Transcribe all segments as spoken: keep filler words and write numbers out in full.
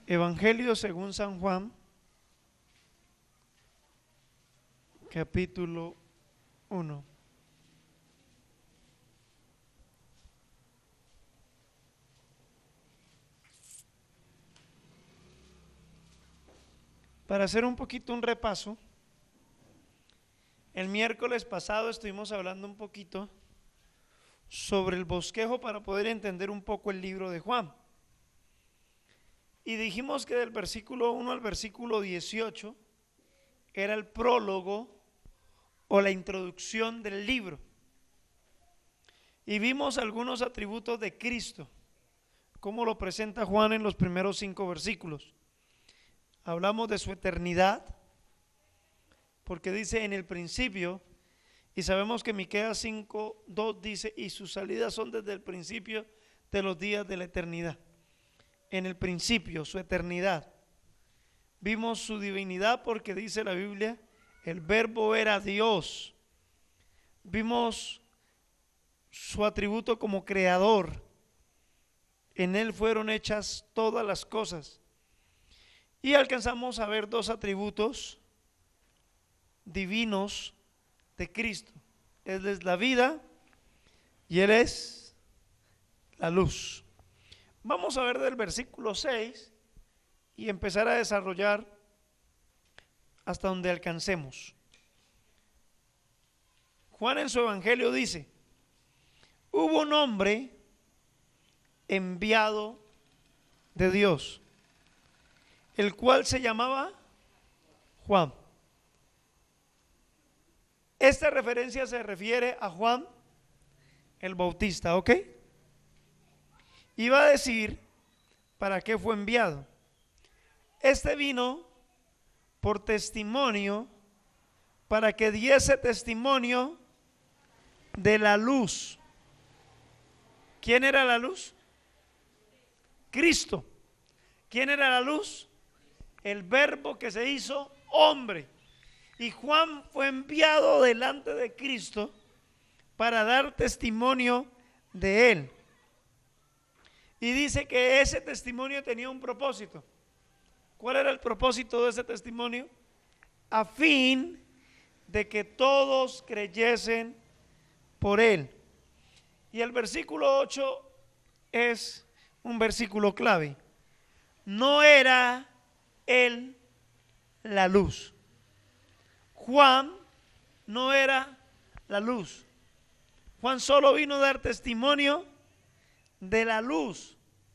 Evangelio según San Juan, capítulo uno. Para hacer un poquito un repaso, el miércoles pasado estuvimos hablando un poquito sobre el bosquejo para poder entender un poco el libro de Juan. Y dijimos que del versículo uno al versículo dieciocho era el prólogo o la introducción del libro. Y vimos algunos atributos de Cristo, como lo presenta Juan en los primeros cinco versículos. Hablamos de su eternidad, porque dice en el principio, y sabemos que Miqueas cinco dos dice, y sus salidas son desde el principio de los días de la eternidad. En el principio, su eternidad. Vimos su divinidad porque dice la Biblia, el verbo era Dios. Vimos su atributo como creador. En él fueron hechas todas las cosas. Y alcanzamos a ver dos atributos divinos de Cristo. Él es la vida y Él es la luz. Vamos a ver del versículo seis y empezar a desarrollar hasta donde alcancemos. Juan en su evangelio dice, hubo un hombre enviado de Dios, el cual se llamaba Juan. Esta referencia se refiere a Juan el Bautista, ¿ok? Iba a decir para qué fue enviado. Este vino por testimonio, para que diese testimonio de la luz. ¿Quién era la luz? Cristo. ¿Quién era la luz? El verbo que se hizo hombre. Y Juan fue enviado delante de Cristo para dar testimonio de él. Y dice que ese testimonio tenía un propósito. ¿Cuál era el propósito de ese testimonio? A fin de que todos creyesen por él. Y el versículo ocho es un versículo clave. No era él la luz. Juan no era la luz. Juan solo vino a dar testimonio de la luz.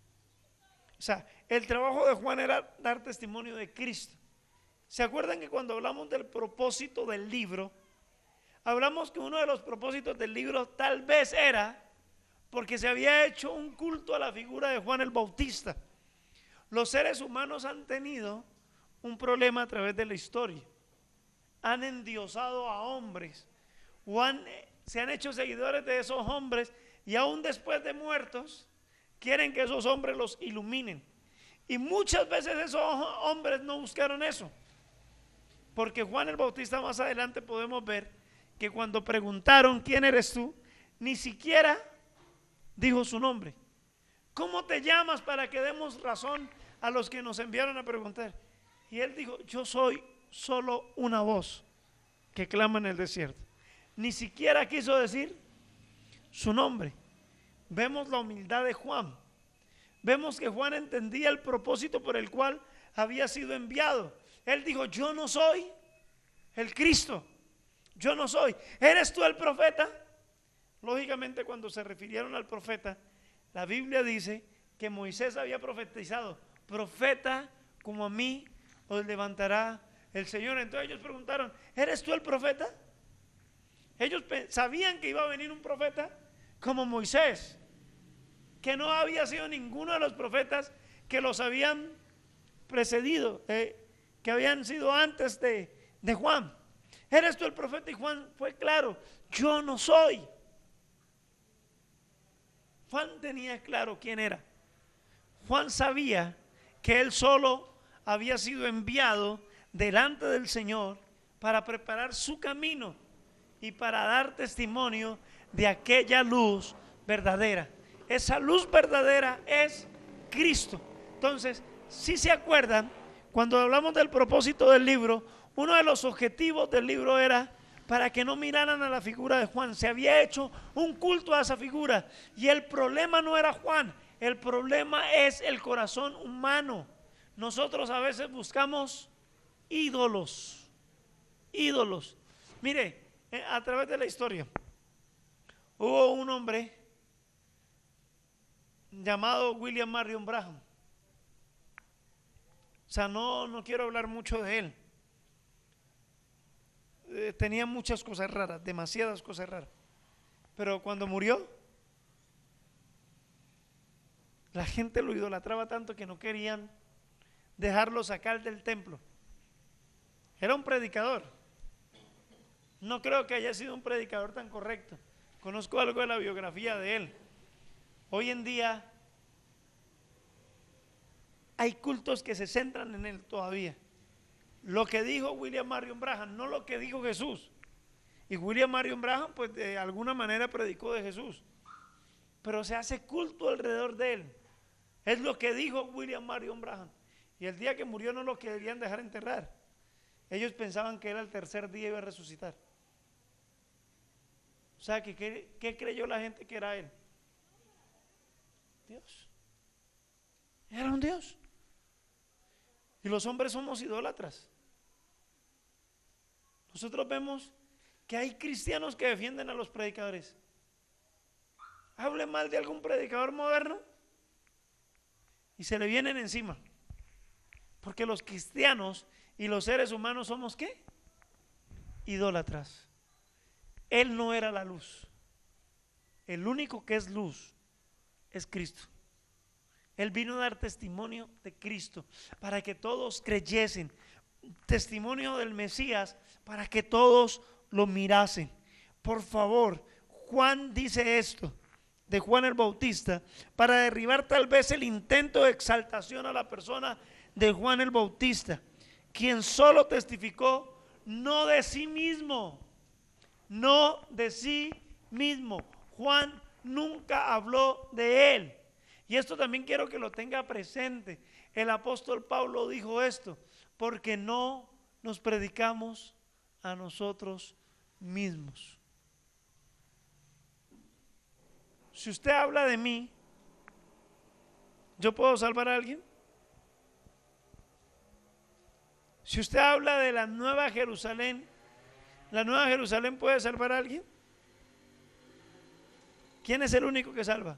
O sea, el trabajo de Juan era dar testimonio de Cristo. ¿Se acuerdan que cuando hablamos del propósito del libro, hablamos que uno de los propósitos del libro tal vez era porque se había hecho un culto a la figura de Juan el Bautista? Los seres humanos han tenido un problema a través de la historia. Han endiosado a hombres o han, se han hecho seguidores de esos hombres, y aún después de muertos quieren que esos hombres los iluminen. Y muchas veces esos hombres no buscaron eso, porque Juan el Bautista, más adelante podemos ver que cuando preguntaron ¿quién eres tú?, ni siquiera dijo su nombre. ¿Cómo te llamas? Para que demos razón a los que nos enviaron a preguntar. Y él dijo, yo soy solo una voz que clama en el desierto. Ni siquiera quiso decir su nombre. Vemos la humildad de Juan. Vemos que Juan entendía el propósito por el cual había sido enviado. Él dijo, yo no soy el Cristo. Yo no soy. ¿Eres tú el profeta? Lógicamente, cuando se refirieron al profeta, la Biblia dice que Moisés había profetizado, profeta como a mí os levantará el Señor. Entonces ellos preguntaron, ¿eres tú el profeta? Ellos sabían que iba a venir un profeta como Moisés, que no había sido ninguno de los profetas que los habían precedido, eh, que habían sido antes de, de Juan. ¿Eres tú el profeta? Y Juan fue claro, yo no soy. Juan tenía claro quién era. Juan sabía que él solo había sido enviado delante del Señor para preparar su camino y para dar testimonio de aquella luz verdadera. Esa luz verdadera es Cristo. Entonces, Si se acuerdan, cuando hablamos del propósito del libro, uno de los objetivos del libro era para que no miraran a la figura de Juan. Se había hecho un culto a esa figura y el problema no era Juan, el problema es el corazón humano. Nosotros a veces buscamos ídolos, ídolos. Mire, a través de la historia hubo un hombre llamado William Marion Branham. O sea, no, no quiero hablar mucho de él. Eh, tenía muchas cosas raras, demasiadas cosas raras. Pero cuando murió, la gente lo idolatraba tanto que no querían dejarlo sacar del templo. Era un predicador. No creo que haya sido un predicador tan correcto. Conozco algo de la biografía de él. Hoy en día hay cultos que se centran en él todavía. Lo que dijo William Marion Branham, no lo que dijo Jesús. Y William Marion Branham pues de alguna manera predicó de Jesús, pero se hace culto alrededor de él. Es lo que dijo William Marion Branham. Y el día que murió no lo querían dejar enterrar. Ellos pensaban que era el tercer día iba a resucitar. O sea, que ¿qué, qué creyó la gente que era él? Dios. Era un Dios. Y los hombres somos idólatras. Nosotros vemos que hay cristianos que defienden a los predicadores. Hable mal de algún predicador moderno y se le vienen encima. Porque los cristianos y los seres humanos somos ¿qué? Idólatras. Él no era la luz. El único que es luz es Cristo. Él vino a dar testimonio de Cristo para que todos creyesen, testimonio del Mesías para que todos lo mirasen. Por favor, Juan dice esto de Juan el Bautista para derribar tal vez el intento de exaltación a la persona de Juan el Bautista, quien solo testificó no de sí mismo, no de sí mismo. Juan nunca habló de él. Y esto también quiero que lo tenga presente. El apóstol Pablo dijo esto: porque no nos predicamos a nosotros mismos. Si usted habla de mí, ¿yo puedo salvar a alguien? Si usted habla de la Nueva Jerusalén, ¿la Nueva Jerusalén puede salvar a alguien? ¿Quién es el único que salva?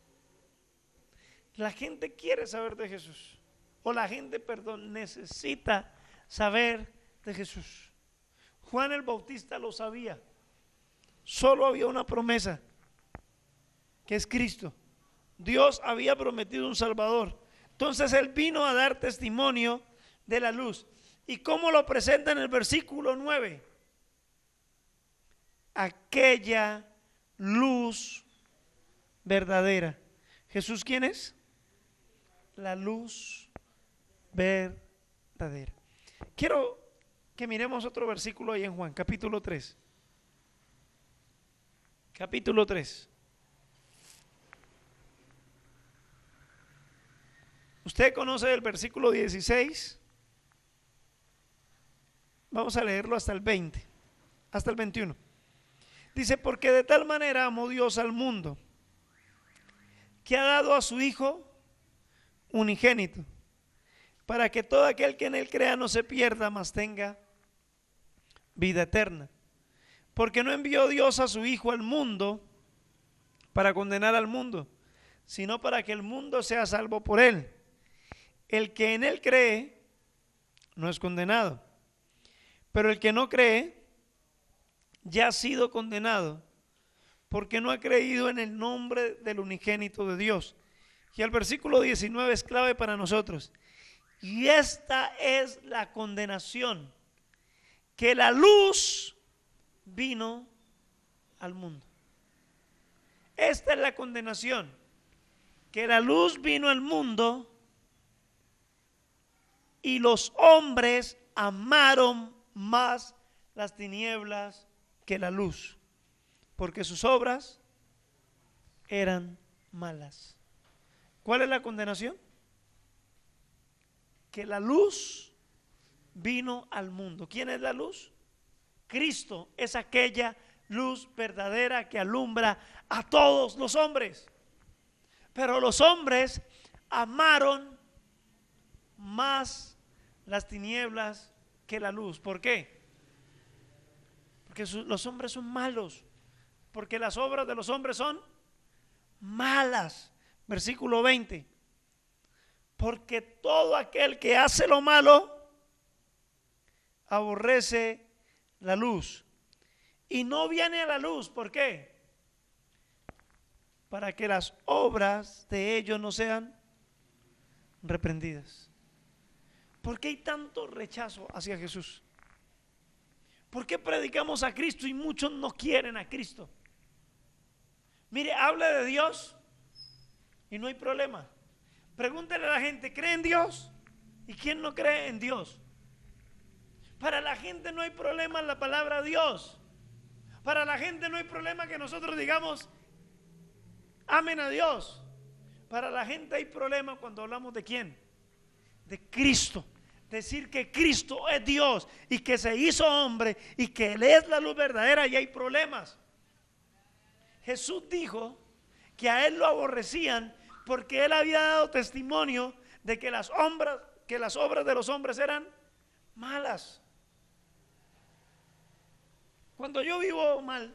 La gente quiere saber de Jesús, o la gente, perdón, necesita saber de Jesús. Juan el Bautista lo sabía. Solo había una promesa, que es Cristo. Dios había prometido un Salvador. Entonces él vino a dar testimonio de la luz. ¿Y cómo lo presenta en el versículo nueve? Aquella luz verdadera. ¿Jesús quién es? La luz verdadera. Quiero que miremos otro versículo ahí en Juan, capítulo tres. Capítulo tres. Usted conoce el versículo dieciséis. Vamos a leerlo hasta el veinte, hasta el veintiuno. Dice: porque de tal manera amó Dios al mundo, que ha dado a su Hijo unigénito, para que todo aquel que en él crea no se pierda, mas tenga vida eterna. Porque no envió Dios a su Hijo al mundo para condenar al mundo, sino para que el mundo sea salvo por él. El que en él cree no es condenado, pero el que no cree ya ha sido condenado, porque no ha creído en el nombre del unigénito de Dios. Y el versículo diecinueve es clave para nosotros. Y esta es la condenación, que la luz vino al mundo. Esta es la condenación, que la luz vino al mundo y los hombres amaron más las tinieblas que la luz, porque sus obras eran malas. ¿Cuál es la condenación? que la luz vino al mundo. ¿Quién es la luz? Cristo es aquella luz verdadera que alumbra a todos los hombres. Pero los hombres amaron más las tinieblas que la luz. ¿Por qué? Porque su, los hombres son malos. Porque las obras de los hombres son malas. Versículo veinte. Porque todo aquel que hace lo malo aborrece la luz y no viene a la luz. ¿Por qué? Para que las obras de ellos no sean reprendidas. ¿Por qué hay tanto rechazo hacia Jesús? ¿Por qué predicamos a Cristo y muchos no quieren a Cristo? Mire, hable de Dios y no hay problema. Pregúntele a la gente, ¿cree en Dios? ¿Y quién no cree en Dios? Para la gente no hay problema en la palabra Dios. Para la gente no hay problema que nosotros digamos amen a Dios. Para la gente hay problema cuando hablamos de quién, de Cristo. Decir que Cristo es Dios y que se hizo hombre y que Él es la luz verdadera, y hay problemas. Jesús dijo que a Él lo aborrecían porque Él había dado testimonio de que las obras, que las obras de los hombres eran malas. Cuando yo vivo mal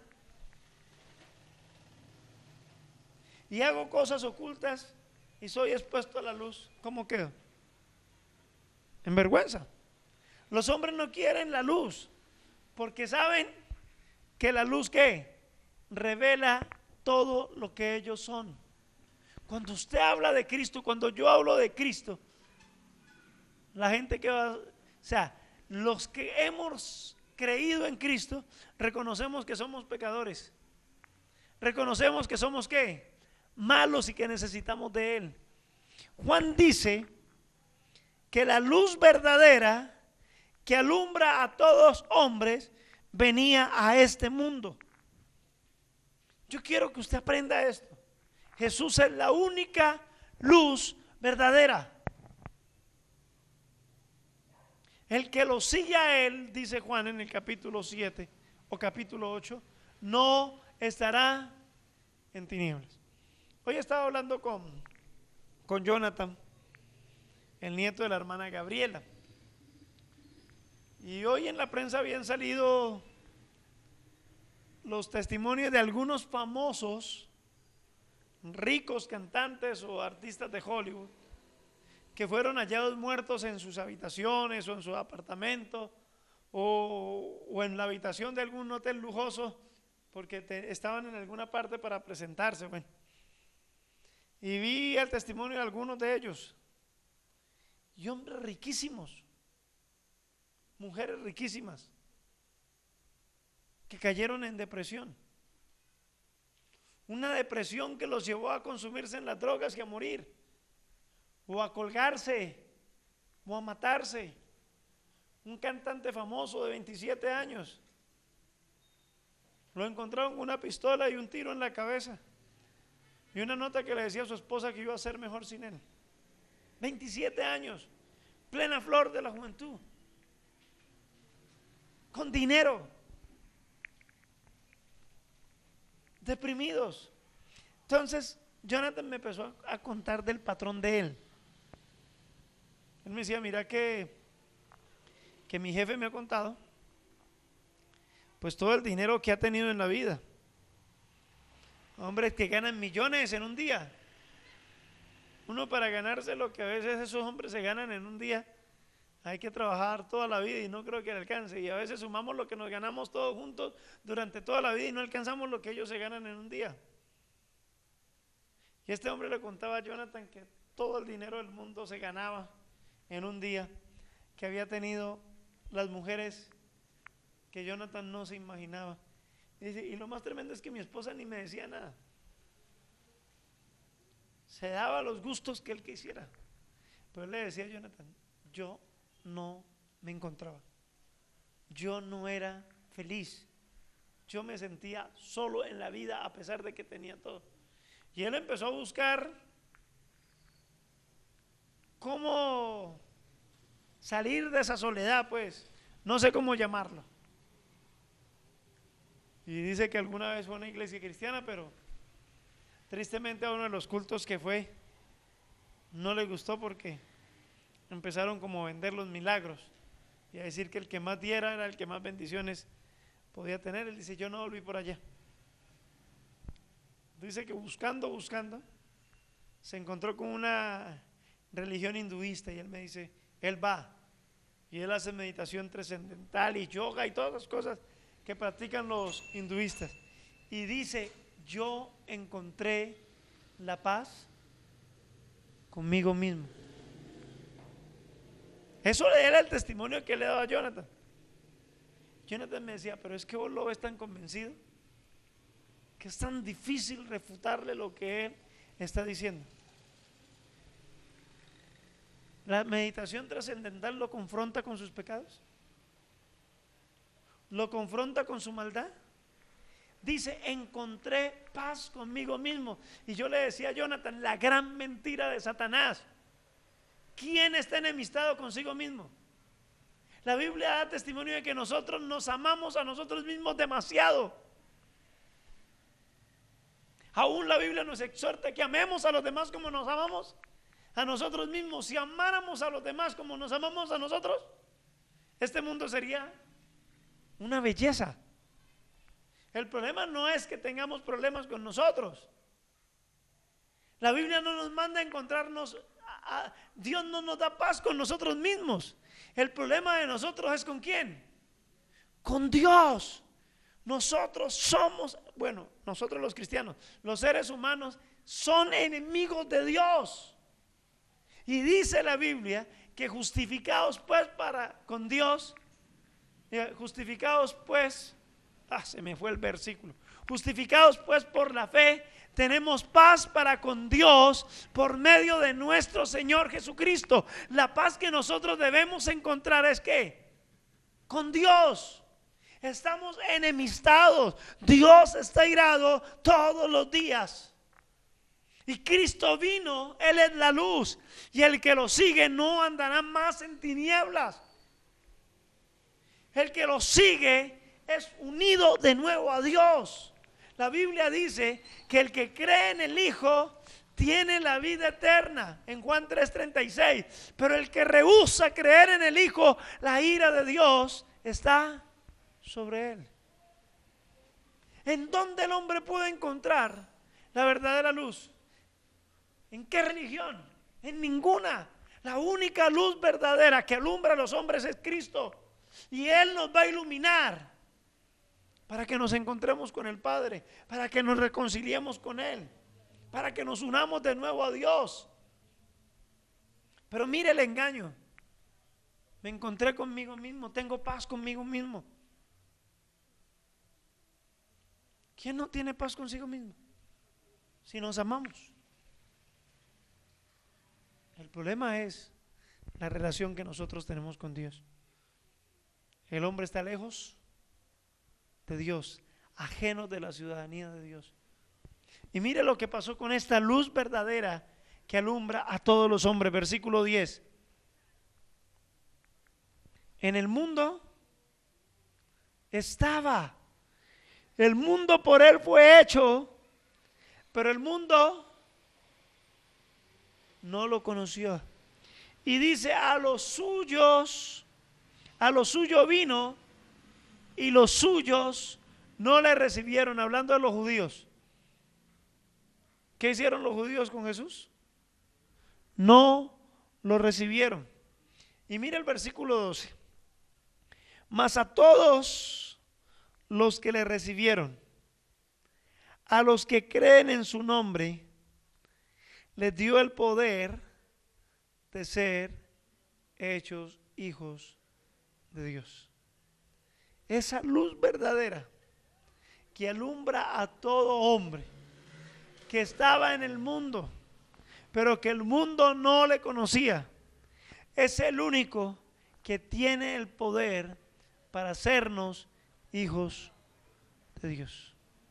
y hago cosas ocultas y soy expuesto a la luz, ¿cómo quedo? En vergüenza. Los hombres no quieren la luz porque saben que la luz, ¿qué? Revela todo lo que ellos son. Cuando usted habla de Cristo, cuando yo hablo de Cristo, la gente que va, o sea, los que hemos creído en Cristo, reconocemos que somos pecadores. Reconocemos que somos ¿qué? Malos y que necesitamos de Él. Juan dice que la luz verdadera que alumbra a todos hombres venía a este mundo. Yo quiero que usted aprenda esto. Jesús es la única luz verdadera. El que lo sigue a Él, dice Juan en el capítulo siete o capítulo ocho, no estará en tinieblas. Hoy estaba hablando con, con Jonathan, el nieto de la hermana Gabriela. Y hoy en la prensa habían salido los testimonios de algunos famosos, ricos cantantes o artistas de Hollywood, que fueron hallados muertos en sus habitaciones o en sus apartamentos o, o en la habitación de algún hotel lujoso porque te, estaban en alguna parte para presentarse. Bueno, y vi el testimonio de algunos de ellos, y hombres riquísimos, mujeres riquísimas, que cayeron en depresión. Una depresión que los llevó a consumirse en las drogas y a morir, o a colgarse, o a matarse. Un cantante famoso de veintisiete años, lo encontraron con una pistola y un tiro en la cabeza, y una nota que le decía a su esposa que iba a ser mejor sin él. veintisiete años, plena flor de la juventud, con dinero, deprimidos. Entonces Jonathan me empezó a contar del patrón de él. Él me decía, mira que que mi jefe me ha contado pues todo el dinero que ha tenido en la vida. Hombres que ganan millones en un día. Uno, para ganarse lo que a veces esos hombres se ganan en un día, hay que trabajar toda la vida y no creo que le alcance. Y a veces sumamos lo que nos ganamos todos juntos durante toda la vida y no alcanzamos lo que ellos se ganan en un día. Y este hombre le contaba a Jonathan que todo el dinero del mundo se ganaba en un día, que había tenido las mujeres que Jonathan no se imaginaba. Y dice, y lo más tremendo es que mi esposa ni me decía nada. Se daba los gustos que él quisiera. Pero él le decía a Jonathan, yo no me encontraba. Yo no era feliz. Yo me sentía solo en la vida a pesar de que tenía todo. Y él empezó a buscar cómo salir de esa soledad, pues, no sé cómo llamarlo. Y dice que alguna vez fue a una iglesia cristiana, pero tristemente a uno de los cultos que fue, no le gustó porque empezaron como a vender los milagros y a decir que el que más diera era el que más bendiciones podía tener. Él dice, yo no volví por allá. Dice que buscando, buscando, se encontró con una religión hinduista y él me dice, él va y él hace meditación trascendental y yoga y todas las cosas que practican los hinduistas. Y dice, yo encontré la paz conmigo mismo. Eso era el testimonio que le daba a Jonathan. Jonathan me decía, pero es que vos lo ves tan convencido que es tan difícil refutarle lo que él está diciendo. La meditación trascendental lo confronta con sus pecados, lo confronta con su maldad. Dice, encontré paz conmigo mismo. Y yo le decía a Jonathan, la gran mentira de Satanás. ¿Quién está enemistado consigo mismo? La Biblia da testimonio de que nosotros nos amamos a nosotros mismos demasiado. Aún la Biblia nos exhorta que amemos a los demás como nos amamos a nosotros mismos. Si amáramos a los demás como nos amamos a nosotros, este mundo sería una belleza. El problema no es que tengamos problemas con nosotros. La Biblia no nos manda a encontrarnos, a, a, Dios no nos da paz con nosotros mismos. El problema de nosotros es ¿con quién? Con Dios. Nosotros somos, bueno, nosotros los cristianos, los seres humanos son enemigos de Dios. Y dice la Biblia que justificados pues para con Dios, justificados pues, ah, se me fue el versículo. Justificados pues por la fe, tenemos paz para con Dios por medio de nuestro Señor Jesucristo. La paz que nosotros debemos encontrar es ¿qué? Con Dios. Estamos enemistados. Dios está irado todos los días. Y Cristo vino, Él es la luz, y el que lo sigue no andará más en tinieblas. El que lo sigue es unido de nuevo a Dios. La Biblia dice que el que cree en el Hijo tiene la vida eterna, en Juan tres treinta y seis. Pero el que rehúsa creer en el Hijo, la ira de Dios está sobre él. ¿En dónde el hombre puede encontrar la verdadera luz? ¿En qué religión? En ninguna. La única luz verdadera que alumbra a los hombres es Cristo. Y Él nos va a iluminar para que nos encontremos con el Padre, para que nos reconciliemos con Él, para que nos unamos de nuevo a Dios. Pero mire el engaño. Me encontré conmigo mismo, tengo paz conmigo mismo. ¿Quién no tiene paz consigo mismo? Si nos amamos. El problema es la relación que nosotros tenemos con Dios. El hombre está lejos de Dios, ajeno de la ciudadanía de Dios. Y mire lo que pasó con esta luz verdadera que alumbra a todos los hombres. Versículo diez. En el mundo estaba, el mundo por él fue hecho, pero el mundo no lo conoció. Y dice, a los suyos, a los suyos vino y los suyos no le recibieron. Hablando de los judíos, ¿qué hicieron los judíos con Jesús? No lo recibieron. Y mira el versículo doce. Mas a todos los que le recibieron, a los que creen en su nombre, les dio el poder de ser hechos hijos de Dios. Esa luz verdadera que alumbra a todo hombre, que estaba en el mundo, pero que el mundo no le conocía, es el único que tiene el poder para hacernos hijos de Dios.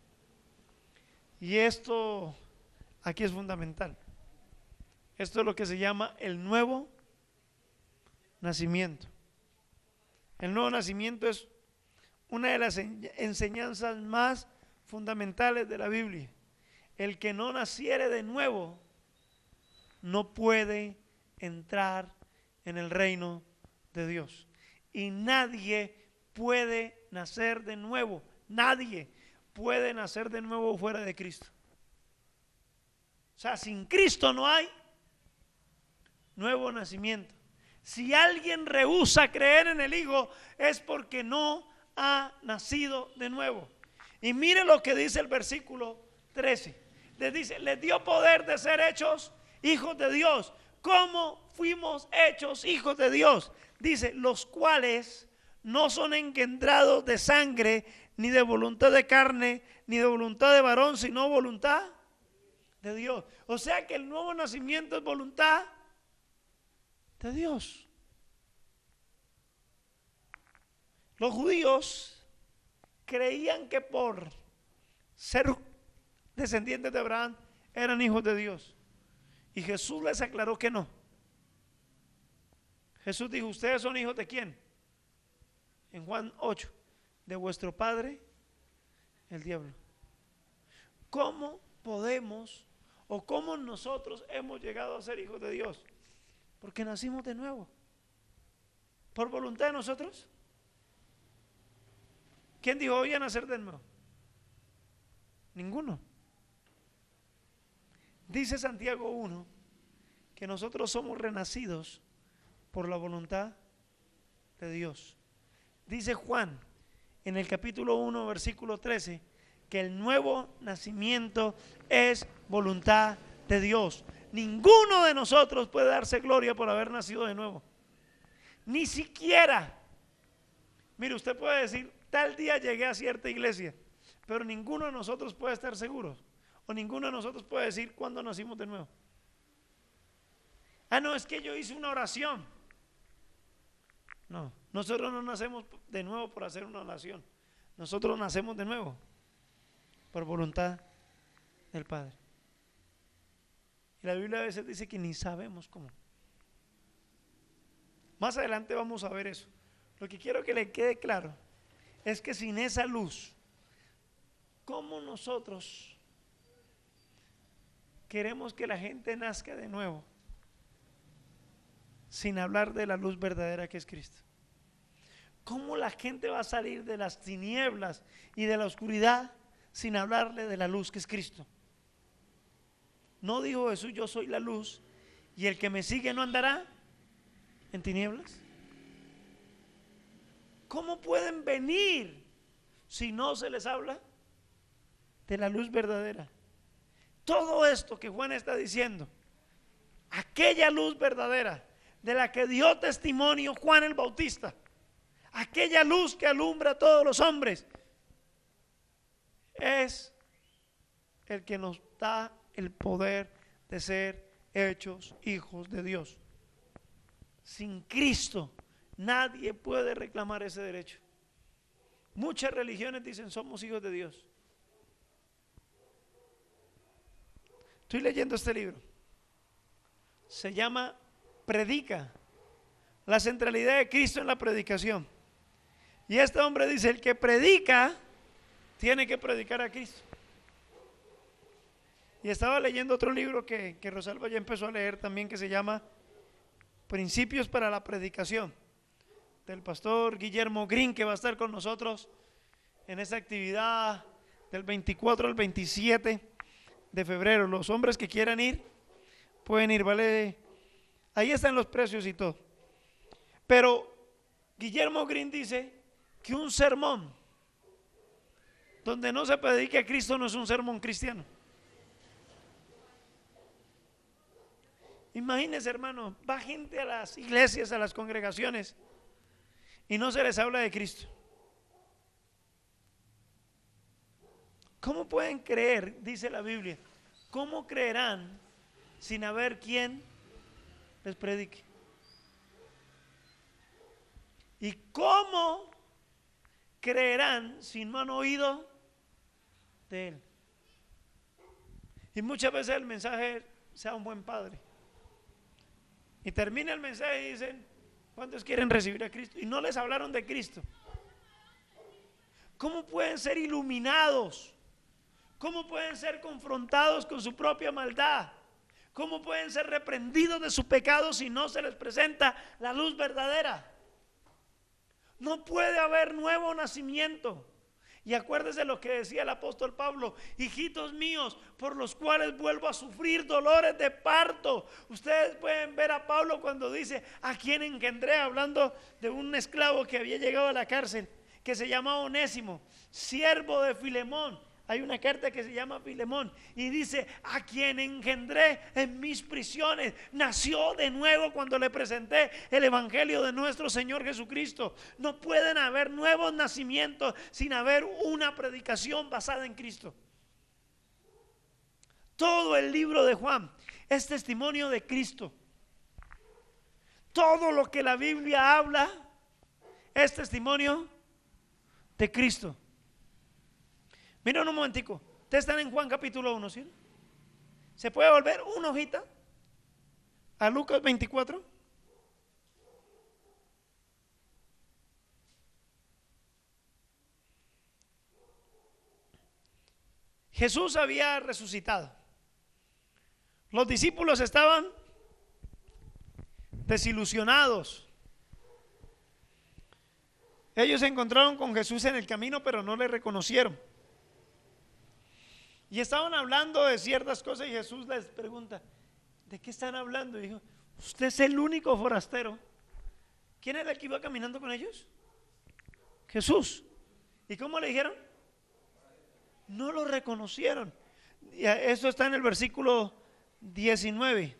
Y esto aquí es fundamental. Esto es lo que se llama el nuevo nacimiento. El nuevo nacimiento es una de las enseñanzas más fundamentales de la Biblia. El que no naciere de nuevo no puede entrar en el reino de Dios. Y nadie puede nacer de nuevo. Nadie puede nacer de nuevo fuera de Cristo. O sea, sin Cristo no hay nuevo nacimiento. Si alguien rehúsa creer en el Hijo es porque no ha nacido de nuevo. Y mire lo que dice el versículo trece. Les dice, les dio poder de ser hechos hijos de Dios. ¿Cómo fuimos hechos hijos de Dios? Dice, los cuales no son engendrados de sangre, ni de voluntad de carne, ni de voluntad de varón, sino voluntad de Dios. O sea que el nuevo nacimiento es voluntad de Dios. Los judíos creían que por ser descendientes de Abraham eran hijos de Dios. Y Jesús les aclaró que no. Jesús dijo, ¿ustedes son hijos de quién? En Juan ocho, de vuestro padre, el diablo. ¿Cómo podemos o cómo nosotros hemos llegado a ser hijos de Dios? Porque nacimos de nuevo. ¿Por voluntad de nosotros? ¿Quién dijo voy a nacer de nuevo? Ninguno. Dice Santiago uno que nosotros somos renacidos por la voluntad de Dios. Dice Juan en el capítulo uno versículo trece que el nuevo nacimiento es voluntad de Dios. Ninguno de nosotros puede darse gloria por haber nacido de nuevo. Ni siquiera. Mire, usted puede decir, tal día llegué a cierta iglesia, pero ninguno de nosotros puede estar seguro, o ninguno de nosotros puede decir cuándo nacimos de nuevo. Ah, no, es que yo hice una oración. No, nosotros no nacemos de nuevo por hacer una oración. Nosotros nacemos de nuevo por voluntad del Padre. Y la Biblia a veces dice que ni sabemos cómo. Más adelante vamos a ver eso. Lo que quiero que le quede claro es que sin esa luz, ¿cómo nosotros queremos que la gente nazca de nuevo sin hablar de la luz verdadera que es Cristo? ¿Cómo la gente va a salir de las tinieblas y de la oscuridad sin hablarle de la luz que es Cristo? ¿No dijo Jesús, yo soy la luz y el que me sigue no andará en tinieblas? ¿Cómo pueden venir si no se les habla de la luz verdadera? Todo esto que Juan está diciendo, aquella luz verdadera de la que dio testimonio Juan el Bautista, aquella luz que alumbra a todos los hombres, es el que nos da el poder de ser hechos hijos de Dios. Sin Cristo nadie puede reclamar ese derecho. Muchas religiones dicen somos hijos de Dios. Estoy leyendo este libro, se llama Predica, la centralidad de Cristo en la predicación. Y este hombre dice, el que predica tiene que predicar a Cristo. Y estaba leyendo otro libro que, que Rosalba ya empezó a leer también, que se llama Principios para la Predicación, del pastor Guillermo Green, que va a estar con nosotros en esta actividad del veinticuatro al veintisiete de febrero. Los hombres que quieran ir pueden ir, vale, ahí están los precios y todo. Pero Guillermo Green dice que un sermón donde no se predique a Cristo no es un sermón cristiano. Imagínense, hermano, va gente a las iglesias, a las congregaciones y no se les habla de Cristo. ¿Cómo pueden creer? Dice la Biblia. ¿Cómo creerán sin haber quien les predique? ¿Y cómo creerán si no han oído de Él? Y muchas veces el mensaje sea un buen padre. Y termina el mensaje y dicen, ¿Cuántos quieren recibir a Cristo? Y no les hablaron de Cristo. ¿Cómo pueden ser iluminados? ¿Cómo pueden ser confrontados con su propia maldad? ¿Cómo pueden ser reprendidos de su pecado si no se les presenta la luz verdadera? No puede haber nuevo nacimiento. Y acuérdese lo que decía el apóstol Pablo: hijitos míos, por los cuales vuelvo a sufrir dolores de parto. Ustedes pueden ver a Pablo cuando dice: a quien engendré, hablando de un esclavo que había llegado a la cárcel, que se llamaba Onésimo, siervo de Filemón. Hay una carta que se llama Filemón y dice: a quien engendré en mis prisiones, nació de nuevo cuando le presenté el evangelio de nuestro Señor Jesucristo. No pueden haber nuevos nacimientos sin haber una predicación basada en Cristo. Todo el libro de Juan es testimonio de Cristo. Todo lo que la Biblia habla es testimonio de Cristo. Miren un momentico, ustedes están en Juan capítulo uno, ¿sí? ¿Se puede volver una hojita a Lucas veinticuatro? Jesús había resucitado. Los discípulos estaban desilusionados. Ellos se encontraron con Jesús en el camino, pero no le reconocieron. Y estaban hablando de ciertas cosas y Jesús les pregunta: ¿de qué están hablando? Y dijo: usted es el único forastero. ¿Quién era el que iba caminando con ellos? Jesús. ¿Y cómo le dijeron? No lo reconocieron. Y eso está en el versículo diecinueve.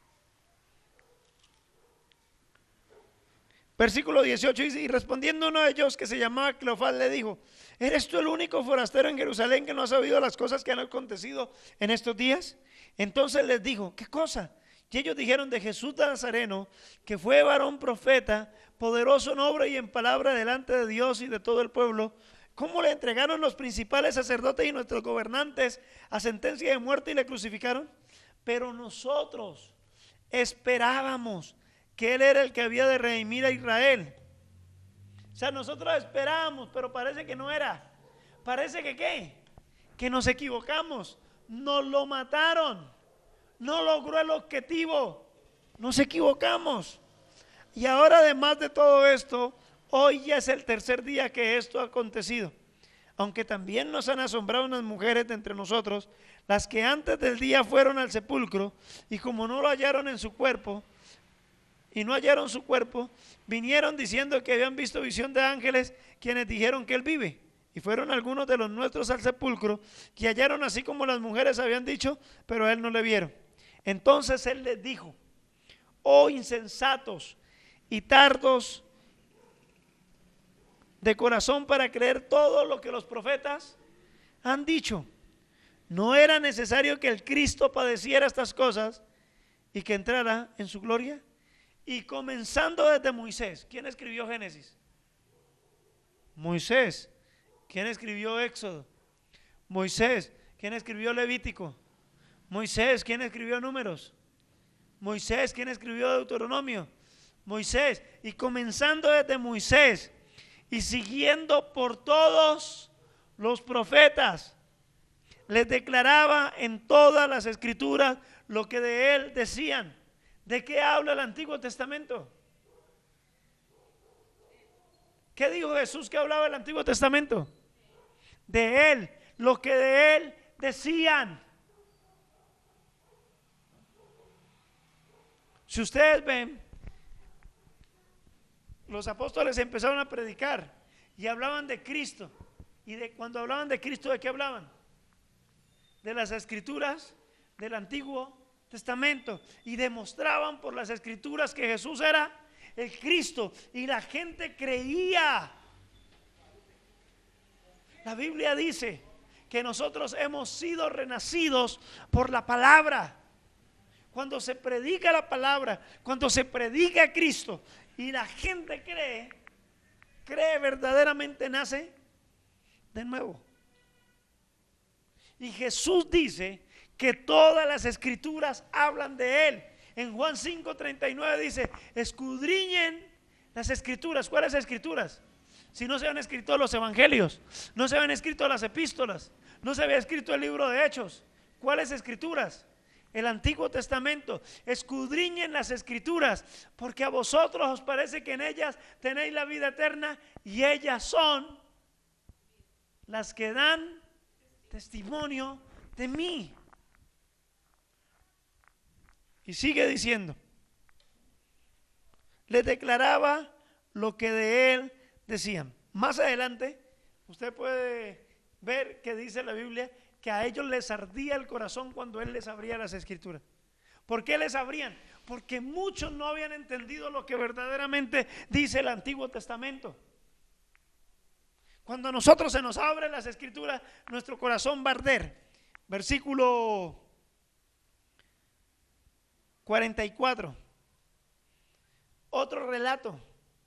Versículo dieciocho dice: y respondiendo uno de ellos, que se llamaba Cleofás, le dijo: ¿eres tú el único forastero en Jerusalén que no ha sabido las cosas que han acontecido en estos días? Entonces les dijo: ¿qué cosa? Y ellos dijeron: de Jesús de Nazareno, que fue varón profeta, poderoso en obra y en palabra delante de Dios y de todo el pueblo, cómo le entregaron los principales sacerdotes y nuestros gobernantes a sentencia de muerte y le crucificaron. Pero nosotros esperábamos que Él era el que había de redimir a Israel. O sea, nosotros esperábamos, pero parece que no era. Parece que ¿qué? Que nos equivocamos. Nos lo mataron. No logró el objetivo. Nos equivocamos. Y ahora, además de todo esto, hoy ya es el tercer día que esto ha acontecido. Aunque también nos han asombrado unas mujeres de entre nosotros, las que antes del día fueron al sepulcro, y como no lo hallaron en su cuerpo, y no hallaron su cuerpo, vinieron diciendo que habían visto visión de ángeles, quienes dijeron que Él vive. Y fueron algunos de los nuestros al sepulcro, que hallaron así como las mujeres habían dicho, pero a Él no le vieron. Entonces Él les dijo: oh insensatos y tardos de corazón para creer todo lo que los profetas han dicho. ¿No era necesario que el Cristo padeciera estas cosas y que entrara en su gloria? Y comenzando desde Moisés. ¿Quién escribió Génesis? Moisés. ¿Quién escribió Éxodo? Moisés. ¿Quién escribió Levítico? Moisés. ¿Quién escribió Números? Moisés. ¿Quién escribió Deuteronomio? Moisés. Y comenzando desde Moisés y siguiendo por todos los profetas, les declaraba en todas las escrituras lo que de Él decían. ¿De qué habla el Antiguo Testamento? ¿Qué dijo Jesús que hablaba el Antiguo Testamento? De Él, lo que de Él decían. Si ustedes ven, los apóstoles empezaron a predicar y hablaban de Cristo. Y de, cuando hablaban de Cristo, ¿de qué hablaban? De las escrituras del Antiguo Testamento, y demostraban por las escrituras que Jesús era el Cristo, y la gente creía. La Biblia dice que nosotros hemos sido renacidos por la palabra. Cuando se predica la palabra, cuando se predica a Cristo y la gente cree, cree verdaderamente, nace de nuevo. Y Jesús dice que todas las escrituras hablan de Él. En Juan cinco treinta y nueve dice: escudriñen Las escrituras, ¿cuáles escrituras? Si no se habían escrito los evangelios, no se habían escrito las epístolas, no se había escrito el libro de Hechos. ¿Cuáles escrituras? El Antiguo Testamento. Escudriñen las escrituras, porque a vosotros os parece que en ellas tenéis la vida eterna, y ellas son las que dan testimonio de mí. Y sigue diciendo, les declaraba lo que de él decían. Más adelante usted puede ver que dice la Biblia que a ellos les ardía el corazón cuando él les abría las escrituras. ¿Por qué les abrían? Porque muchos no habían entendido lo que verdaderamente dice el Antiguo Testamento. Cuando a nosotros se nos abren las escrituras, nuestro corazón va a arder. Versículo cuarenta y cuatro. Otro relato.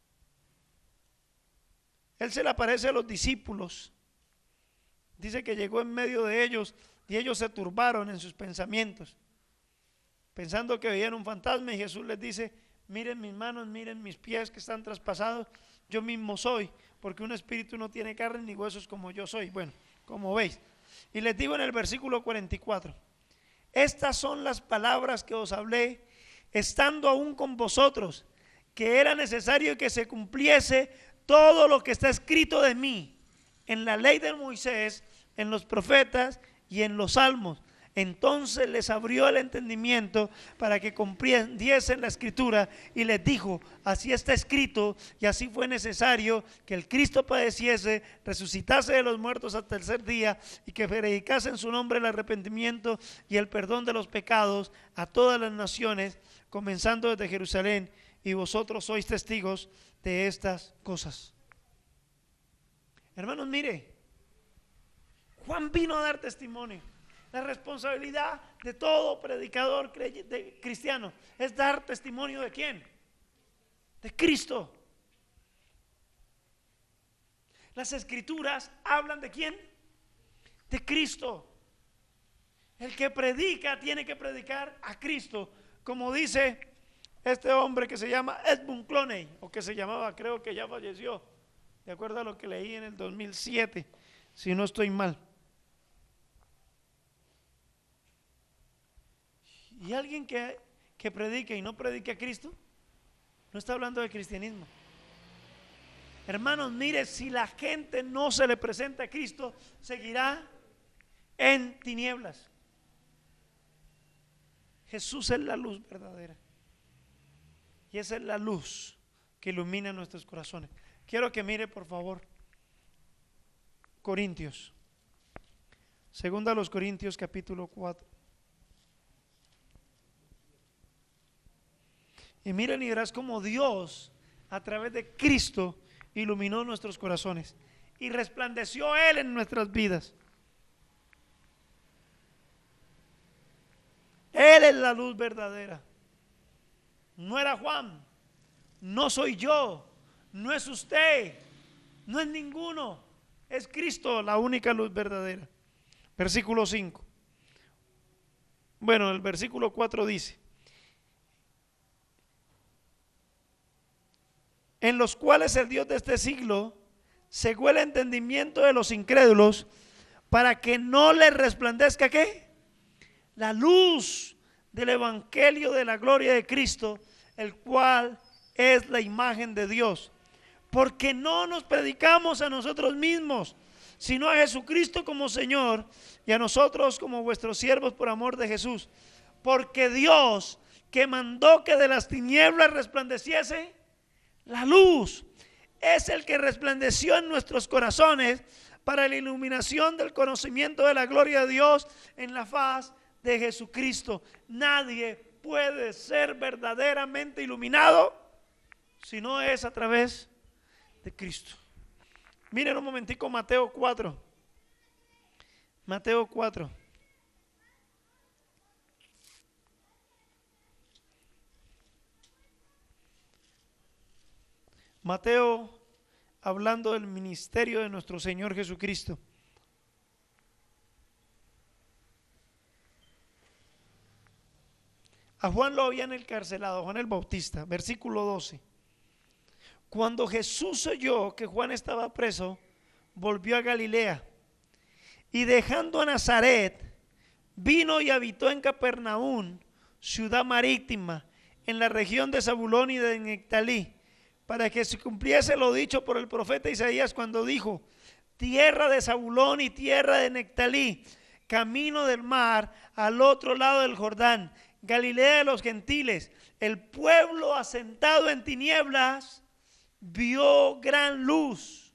Él se le aparece a los discípulos. Dice que llegó en medio de ellos y ellos se turbaron en sus pensamientos, pensando que veían un fantasma, y Jesús les dice: miren mis manos, miren mis pies que están traspasados, yo mismo soy, porque un espíritu no tiene carne ni huesos como yo soy. Bueno, como veis. Y les digo en el versículo cuarenta y cuatro: estas son las palabras que os hablé estando aún con vosotros, que era necesario que se cumpliese todo lo que está escrito de mí en la ley de Moisés, en los profetas y en los salmos. Entonces les abrió el entendimiento para que comprendiesen la escritura, y les dijo: así está escrito, y así fue necesario que el Cristo padeciese, resucitase de los muertos al tercer día, y que predicase en su nombre el arrepentimiento y el perdón de los pecados a todas las naciones, comenzando desde Jerusalén, y vosotros sois testigos de estas cosas. Hermanos, mire, Juan vino a dar testimonio. La responsabilidad de todo predicador cristiano es dar testimonio ¿de quién? De Cristo. Las escrituras hablan ¿de quién? De Cristo. El que predica tiene que predicar a Cristo, como dice este hombre que se llama Edmund Clooney, o que se llamaba, creo que ya falleció, de acuerdo a lo que leí en el dos mil siete, si no estoy mal. Y alguien que, que predique y no predique a Cristo, no está hablando de cristianismo. Hermanos, mire, si la gente no se le presenta a Cristo, seguirá en tinieblas. Jesús es la luz verdadera, y esa es la luz que ilumina nuestros corazones. Quiero que mire, por favor, Corintios, segunda a los Corintios capítulo cuatro. Y miren y verás cómo Dios, a través de Cristo, iluminó nuestros corazones y resplandeció Él en nuestras vidas. Él es la luz verdadera. No era Juan, no soy yo, no es usted, no es ninguno, es Cristo, la única luz verdadera. Versículo cinco. Bueno, el versículo cuatro dice: en los cuales el Dios de este siglo cegó el entendimiento de los incrédulos, para que no les resplandezca ¿qué? La luz del evangelio de la gloria de Cristo, el cual es la imagen de Dios. Porque no nos predicamos a nosotros mismos, sino a Jesucristo como Señor, y a nosotros como vuestros siervos por amor de Jesús. Porque Dios, que mandó que de las tinieblas resplandeciese la luz, es el que resplandeció en nuestros corazones para la iluminación del conocimiento de la gloria de Dios en la faz de Jesucristo. Nadie puede ser verdaderamente iluminado si no es a través de Cristo. Miren un momentico Mateo cuatro. Mateo cuatro. Mateo, hablando del ministerio de nuestro Señor Jesucristo. A Juan lo habían encarcelado, Juan el Bautista, versículo doce. Cuando Jesús oyó que Juan estaba preso, volvió a Galilea y dejando a Nazaret, vino y habitó en Capernaum, ciudad marítima, en la región de Zabulón y de Neftalí, para que se cumpliese lo dicho por el profeta Isaías cuando dijo: tierra de Zabulón y tierra de Neftalí, camino del mar al otro lado del Jordán, Galilea de los gentiles. El pueblo asentado en tinieblas vio gran luz,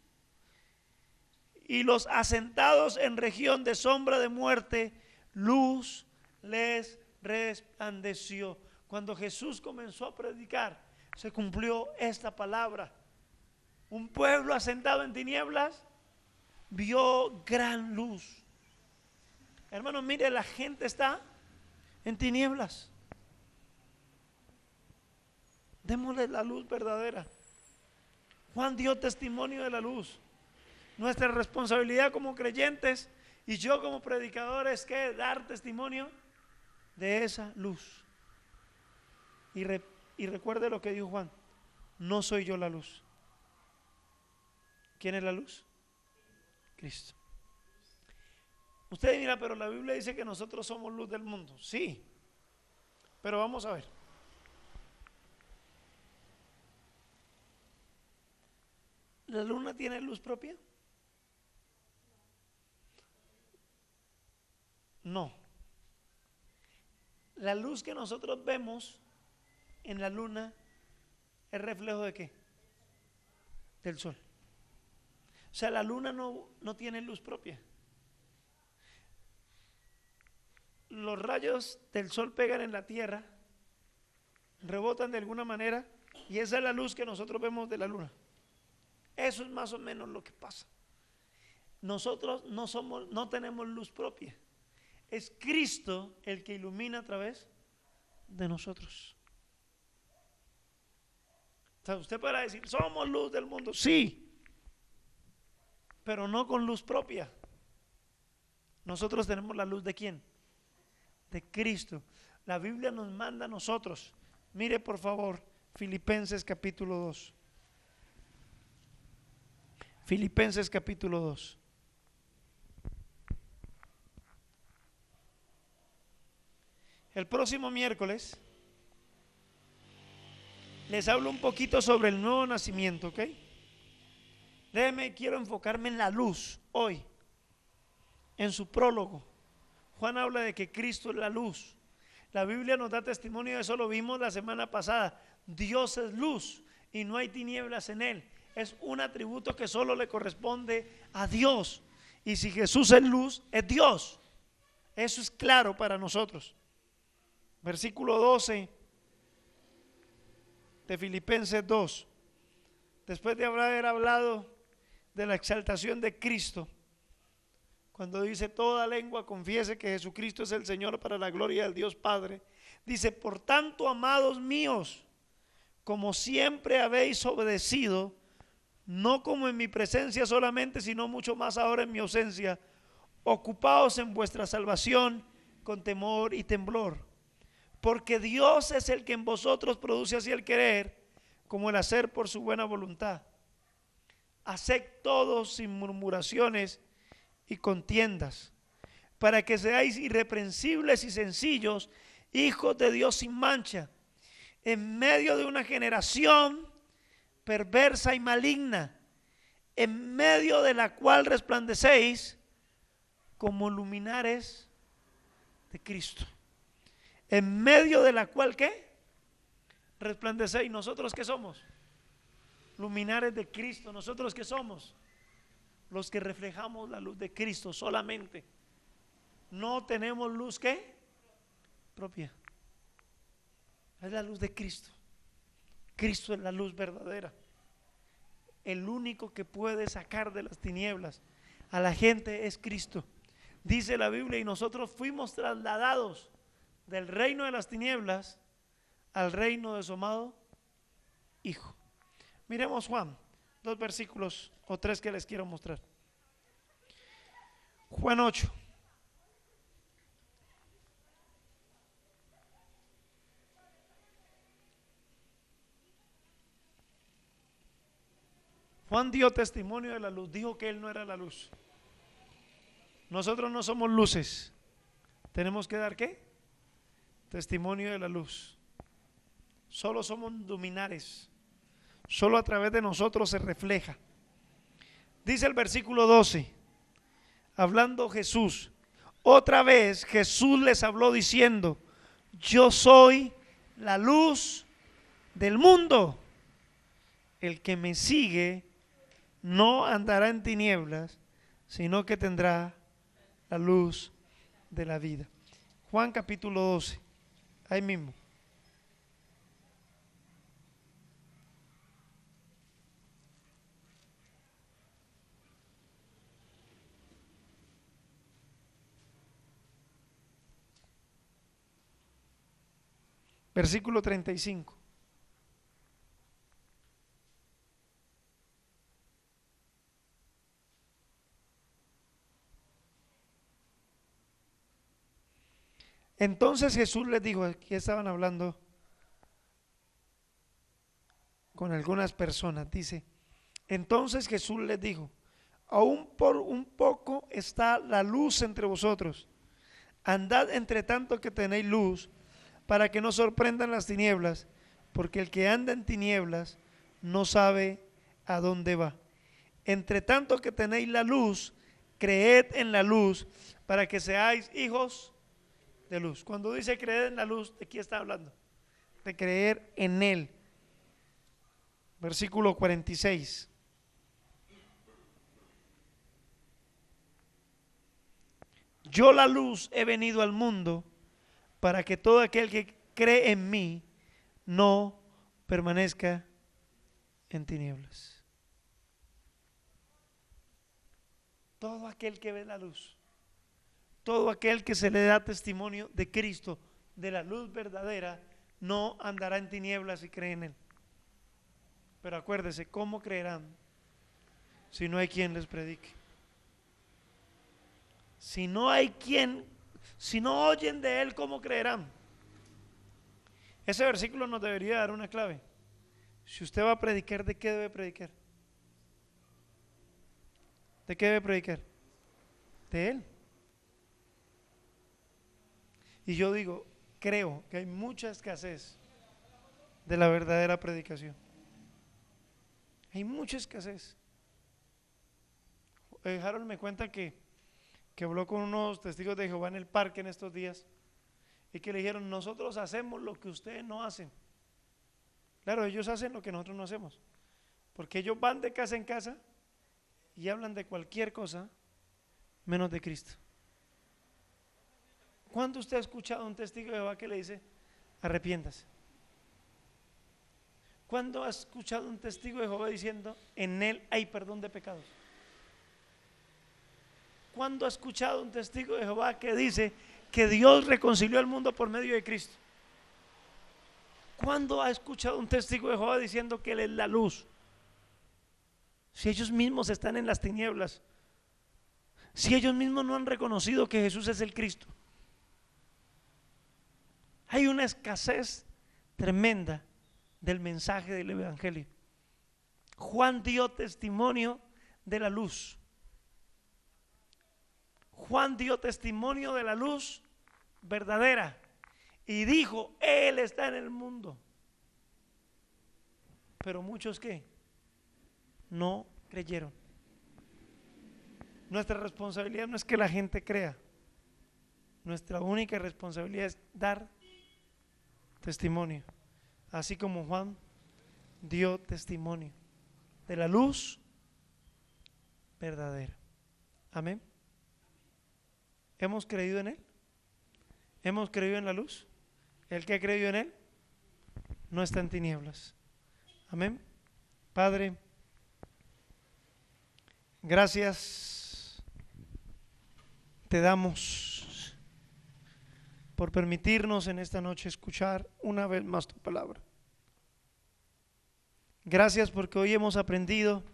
y los asentados en región de sombra de muerte, luz les resplandeció. Cuando Jesús comenzó a predicar, se cumplió esta palabra. Un pueblo asentado en tinieblas vio gran luz. Hermano, mire, la gente está en tinieblas. Démosle la luz verdadera. Juan dio testimonio de la luz. Nuestra responsabilidad como creyentes y yo como predicador es que dar testimonio de esa luz. Y, re, y recuerde lo que dijo Juan: no soy yo la luz. ¿Quién es la luz? Cristo. Usted dirá, pero la Biblia dice que nosotros somos luz del mundo. Sí, pero vamos a ver. ¿La luna tiene luz propia? No. La luz que nosotros vemos en la luna es reflejo de qué? Del sol. O sea, la luna no, no tiene luz propia. Los rayos del sol pegan en la tierra, rebotan de alguna manera, y esa es la luz que nosotros vemos de la luna. Eso es más o menos lo que pasa. Nosotros no somos, no tenemos luz propia. Es Cristo el que ilumina a través de nosotros. O sea, usted podrá decir, somos luz del mundo. Sí, pero no con luz propia. Nosotros tenemos la luz de ¿quién? De Cristo. La Biblia nos manda a nosotros. Mire por favor Filipenses capítulo dos. Filipenses capítulo dos. El próximo miércoles les hablo un poquito sobre el nuevo nacimiento, ¿ok? Déjeme, quiero enfocarme en la luz hoy. En su prólogo, Juan habla de que Cristo es la luz. La Biblia nos da testimonio de eso, lo vimos la semana pasada. Dios es luz y no hay tinieblas en él. Es un atributo que solo le corresponde a Dios. Y si Jesús es luz, es Dios. Eso es claro para nosotros. Versículo doce de Filipenses dos. Después de haber hablado de la exaltación de Cristo, cuando dice toda lengua confiese que Jesucristo es el Señor para la gloria del Dios Padre, dice: por tanto, amados míos, como siempre habéis obedecido, no como en mi presencia solamente, sino mucho más ahora en mi ausencia, ocupaos en vuestra salvación con temor y temblor, porque Dios es el que en vosotros produce así el querer como el hacer por su buena voluntad. Haced todo sin murmuraciones y contiendas, para que seáis irreprensibles y sencillos, hijos de Dios sin mancha, en medio de una generación perversa y maligna, en medio de la cual resplandecéis como luminares de Cristo. En medio de la cual, ¿qué? Resplandecéis. ¿Nosotros qué somos? Luminares de Cristo. ¿Nosotros qué somos? Los que reflejamos la luz de Cristo solamente. No tenemos luz, ¿qué? Propia. Es la luz de Cristo. Cristo es la luz verdadera. El único que puede sacar de las tinieblas a la gente es Cristo. Dice la Biblia, y nosotros fuimos trasladados del reino de las tinieblas al reino de su amado Hijo. Miremos Juan, dos versículos o tres que les quiero mostrar. Juan ocho. Juan dio testimonio de la luz, dijo que él no era la luz. Nosotros no somos luces. ¿Tenemos que dar qué? Testimonio de la luz. Solo somos luminares. Solo a través de nosotros se refleja. Dice el versículo doce, hablando Jesús, otra vez Jesús les habló diciendo: yo soy la luz del mundo. El que me sigue no andará en tinieblas, sino que tendrá la luz de la vida. Juan capítulo doce, ahí mismo. Versículo treinta y cinco. Entonces Jesús les dijo, aquí estaban hablando con algunas personas, dice, entonces Jesús les dijo, aún por un poco está la luz entre vosotros, andad entre tanto que tenéis luz, para que no sorprendan las tinieblas, porque el que anda en tinieblas no sabe a dónde va. Entre tanto que tenéis la luz, creed en la luz, para que seáis hijos de luz. Cuando dice creed en la luz, ¿de qué está hablando? De creer en Él. Versículo cuarenta y seis. Yo la luz he venido al mundo, para que todo aquel que cree en mí no permanezca en tinieblas. Todo aquel que ve la luz, todo aquel que se le da testimonio de Cristo, de la luz verdadera, no andará en tinieblas y cree en Él. Pero acuérdese, ¿cómo creerán si no hay quien les predique? Si no hay quien, si no oyen de Él, ¿cómo creerán? Ese versículo nos debería dar una clave. Si usted va a predicar, ¿de qué debe predicar? ¿De qué debe predicar? De Él. Y yo digo, creo que hay mucha escasez de la verdadera predicación. Hay mucha escasez. Eh, Harold me cuenta que, que habló con unos testigos de Jehová en el parque en estos días y que le dijeron, nosotros hacemos lo que ustedes no hacen. Claro, ellos hacen lo que nosotros no hacemos, porque ellos van de casa en casa y hablan de cualquier cosa menos de Cristo. ¿Cuándo usted ha escuchado a un testigo de Jehová que le dice arrepiéntase? ¿Cuándo ha escuchado a un testigo de Jehová diciendo en Él hay perdón de pecados? ¿Cuándo ha escuchado a un testigo de Jehová que dice que Dios reconcilió al mundo por medio de Cristo? ¿Cuándo ha escuchado a un testigo de Jehová diciendo que Él es la luz? Si ellos mismos están en las tinieblas, si ellos mismos no han reconocido que Jesús es el Cristo. Hay una escasez tremenda del mensaje del Evangelio. Juan dio testimonio de la luz. Juan dio testimonio de la luz verdadera y dijo, Él está en el mundo. Pero muchos ¿qué? No creyeron. Nuestra responsabilidad no es que la gente crea. Nuestra única responsabilidad es dar testimonio, así como Juan dio testimonio de la luz verdadera. Amén. ¿Hemos creído en Él? ¿Hemos creído en la luz? El que ha creído en Él no está en tinieblas. Amén. Padre, gracias te damos por permitirnos en esta noche escuchar una vez más tu palabra. Gracias porque hoy hemos aprendido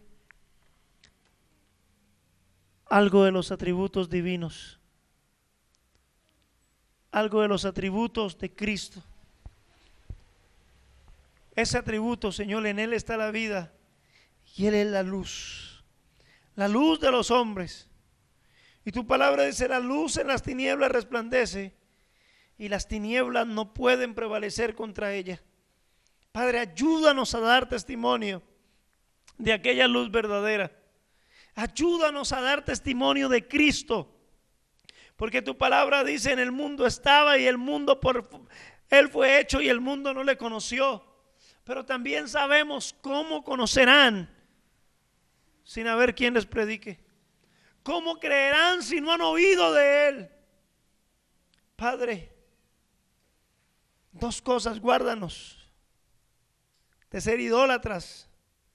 algo de los atributos divinos, algo de los atributos de Cristo. Ese atributo, Señor, en Él está la vida Y Él es la luz, la luz de los hombres. Y tu palabra dice, la luz en las tinieblas resplandece y las tinieblas no pueden prevalecer contra ella. Padre, ayúdanos a dar testimonio de aquella luz verdadera. Ayúdanos a dar testimonio de Cristo. Porque tu palabra dice, en el mundo estaba y el mundo por Él fue hecho y el mundo no le conoció. Pero también sabemos cómo conocerán sin haber quien les predique. ¿Cómo creerán si no han oído de Él? Padre, dos cosas, guárdanos de ser idólatras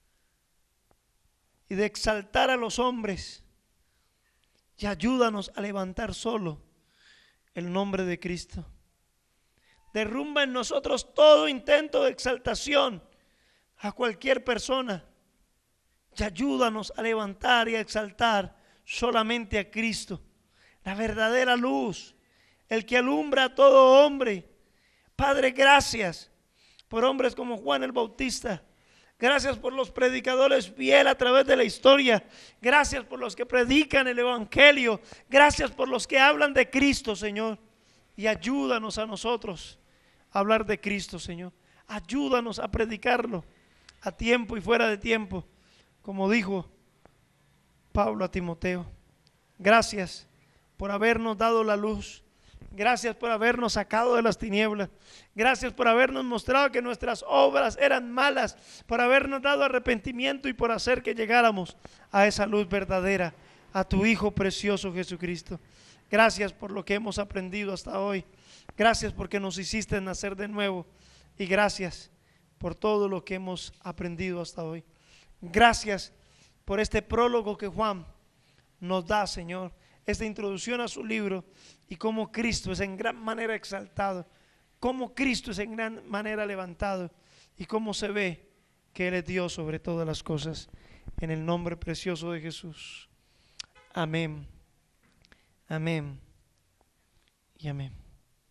y de exaltar a los hombres, y ayúdanos a levantar solo el nombre de Cristo. Derrumba en nosotros todo intento de exaltación a cualquier persona, y ayúdanos a levantar y a exaltar solamente a Cristo, la verdadera luz, el que alumbra a todo hombre. Padre, gracias por hombres como Juan el Bautista. Gracias por los predicadores fieles a través de la historia. Gracias por los que predican el evangelio. Gracias por los que hablan de Cristo, Señor. Y ayúdanos a nosotros a hablar de Cristo, Señor. Ayúdanos a predicarlo a tiempo y fuera de tiempo, como dijo Pablo a Timoteo. Gracias por habernos dado la luz. Gracias por habernos sacado de las tinieblas. Gracias por habernos mostrado que nuestras obras eran malas, por habernos dado arrepentimiento y por hacer que llegáramos a esa luz verdadera, a tu Hijo precioso Jesucristo. Gracias por lo que hemos aprendido hasta hoy. Gracias porque nos hiciste nacer de nuevo. Y gracias por todo lo que hemos aprendido hasta hoy. Gracias por este prólogo que Juan nos da, Señor. Esta introducción a su libro y cómo Cristo es en gran manera exaltado, cómo Cristo es en gran manera levantado y cómo se ve que Él es Dios sobre todas las cosas. En el nombre precioso de Jesús. Amén. Amén. Y amén.